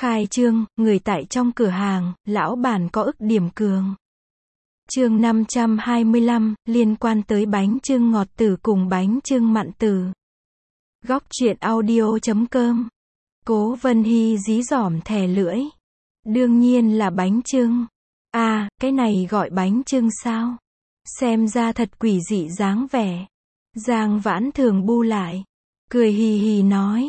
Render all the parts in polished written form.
Khai trương, người tại trong cửa hàng, lão bản có ức điểm cường. Chương 525, liên quan tới bánh chưng ngọt tử cùng bánh chưng mặn tử. Góc truyện audio.com. Cố Vân Hy dí dỏm thè lưỡi. Đương nhiên là bánh chưng. À, cái này gọi bánh chưng sao? Xem ra thật quỷ dị dáng vẻ. Giang Vãn Thường bu lại. Cười hì hì nói.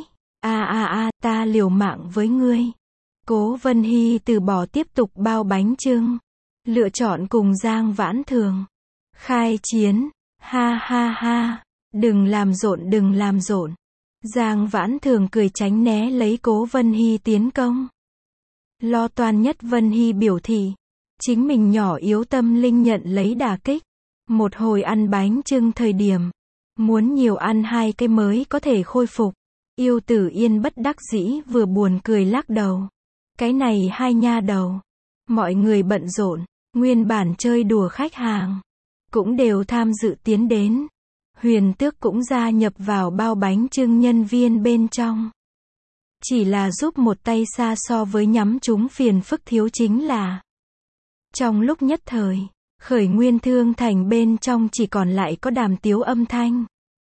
Ta liều mạng với ngươi. Cố Vân Hy từ bỏ tiếp tục bao bánh chưng. Lựa chọn cùng Giang Vãn Thường. Khai chiến. Ha ha ha. Đừng làm rộn. Giang Vãn Thường cười tránh né lấy Cố Vân Hy tiến công. Lo toan nhất Vân Hy biểu thị. Chính mình nhỏ yếu tâm linh nhận lấy đả kích. Một hồi ăn bánh chưng thời điểm. Muốn nhiều ăn 2 cái mới có thể khôi phục. Yêu Tử Yên bất đắc dĩ vừa buồn cười lắc đầu. Cái này hai nha đầu. Mọi người bận rộn. Nguyên bản chơi đùa khách hàng. Cũng đều tham dự tiến đến. Huyền Tước cũng gia nhập vào bao bánh chưng nhân viên bên trong. Chỉ là giúp một tay xa so với nhắm chúng phiền phức thiếu chính là. Trong lúc nhất thời, Khởi Nguyên Thương Thành bên trong chỉ còn lại có đàm tiếu âm thanh.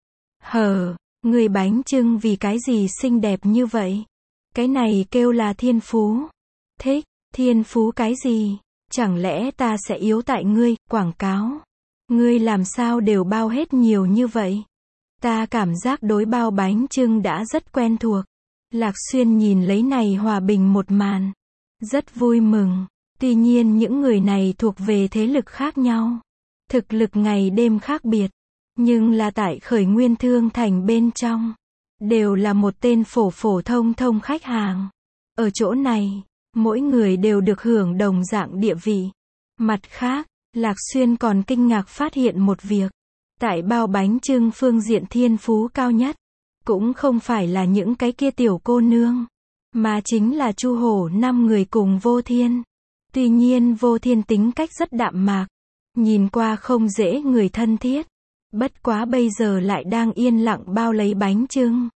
Người bánh chưng vì cái gì xinh đẹp như vậy? Cái này kêu là thiên phú. Thích, thiên phú cái gì? Chẳng lẽ ta sẽ yếu tại ngươi, quảng cáo? Ngươi làm sao đều bao hết nhiều như vậy? Ta cảm giác đối bao bánh chưng đã rất quen thuộc. Lạc Xuyên nhìn lấy này hòa bình một màn. Rất vui mừng. Tuy nhiên những người này thuộc về thế lực khác nhau. Thực lực ngày đêm khác biệt. Nhưng là tại Khởi Nguyên Thương Thành bên trong. Đều là một tên phổ thông khách hàng. Ở chỗ này, mỗi người đều được hưởng đồng dạng địa vị. Mặt khác, Lạc Xuyên còn kinh ngạc phát hiện một việc. Tại bao bánh chưng phương diện thiên phú cao nhất. Cũng không phải là những cái kia tiểu cô nương. Mà chính là Chu Hổ 5 người cùng Vô Thiên. Tuy nhiên Vô Thiên tính cách rất đạm mạc. Nhìn qua không dễ người thân thiết. Bất quá bây giờ lại đang yên lặng bao lấy bánh chưng.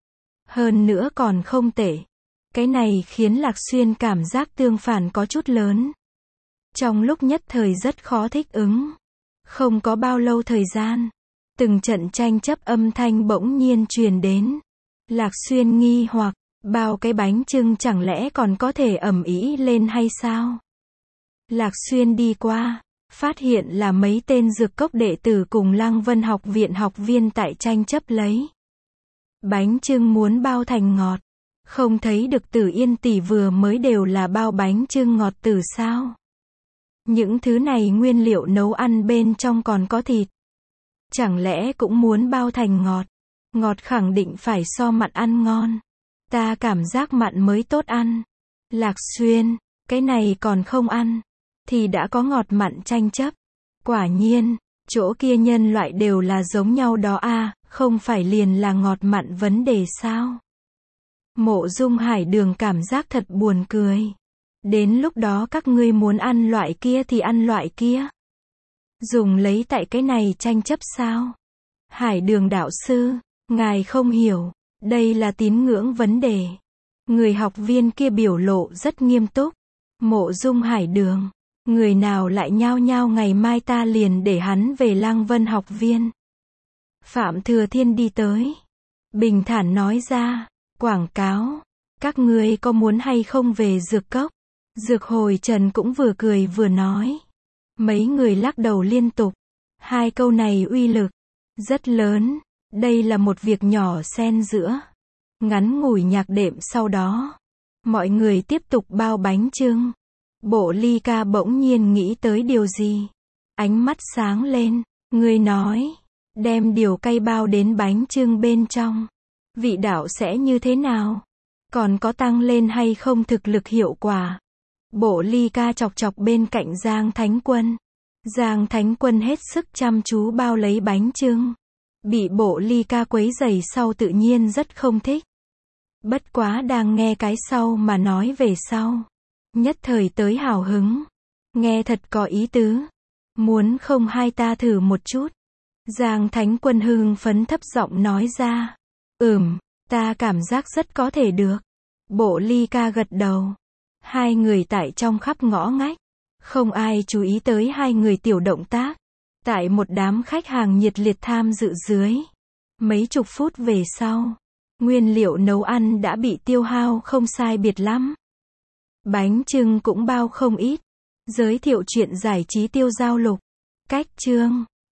Hơn nữa còn không tệ. Cái này khiến Lạc Xuyên cảm giác tương phản có chút lớn. Trong lúc nhất thời rất khó thích ứng. Không có bao lâu thời gian. Từng trận tranh chấp âm thanh bỗng nhiên truyền đến. Lạc Xuyên nghi hoặc, bao cái bánh chưng chẳng lẽ còn có thể ầm ĩ lên hay sao? Lạc Xuyên đi qua, phát hiện là mấy tên dược cốc đệ tử cùng Lăng Vân học viện học viên tại tranh chấp lấy. Bánh chưng muốn bao thành ngọt. Không thấy được Tử Yên tỷ vừa mới đều là bao bánh chưng ngọt tử sao? Những thứ này nguyên liệu nấu ăn bên trong còn có thịt. Chẳng lẽ cũng muốn bao thành ngọt? Ngọt khẳng định phải so mặn ăn ngon. Ta cảm giác mặn mới tốt ăn. Lạc Xuyên, cái này còn không ăn. Thì đã có ngọt mặn tranh chấp. Quả nhiên, chỗ kia nhân loại đều là giống nhau đó à, không phải liền là ngọt mặn vấn đề sao? Mộ Dung Hải Đường cảm giác thật buồn cười. Đến lúc đó các ngươi muốn ăn loại kia thì ăn loại kia. Dùng lấy tại cái này tranh chấp sao? Hải Đường đạo sư, ngài không hiểu, đây là tín ngưỡng vấn đề. Người học viên kia biểu lộ rất nghiêm túc. Mộ Dung Hải Đường, người nào lại nhao nhao ngày mai ta liền để hắn về Lăng Vân học viên. Phạm Thừa Thiên đi tới. Bình thản nói ra, quảng cáo, các ngươi có muốn hay không về dược cốc? Dược Hồi Trần cũng vừa cười vừa nói. Mấy người lắc đầu liên tục. 2 câu này uy lực rất lớn. Đây là một việc nhỏ xen giữa. Ngắn ngủi nhạc đệm sau đó. Mọi người tiếp tục bao bánh chưng. Bộ Ly Ca bỗng nhiên nghĩ tới điều gì. Ánh mắt sáng lên. Người nói. Đem điều cay bao đến bánh chưng bên trong. Vị đạo sẽ như thế nào? Còn có tăng lên hay không thực lực hiệu quả? Bộ Ly Ca chọc chọc bên cạnh Giang Thánh Quân. Giang Thánh Quân hết sức chăm chú bao lấy bánh chưng. Bị Bộ Ly Ca quấy rầy sau tự nhiên rất không thích. Bất quá đang nghe cái sau mà nói về sau. Nhất thời tới hào hứng. Nghe thật có ý tứ. Muốn không hai ta thử một chút. Giang Thánh Quân hưng phấn thấp giọng nói ra. Ta cảm giác rất có thể được. Bộ Ly Ca gật đầu. Hai người tại trong khắp ngõ ngách. Không ai chú ý tới hai người tiểu động tác. Tại một đám khách hàng nhiệt liệt tham dự dưới. Mấy chục phút về sau, nguyên liệu nấu ăn đã bị tiêu hao không sai biệt lắm. Bánh chưng cũng bao không ít. Giới thiệu chuyện giải trí Tiêu Giao Lục. Cách chương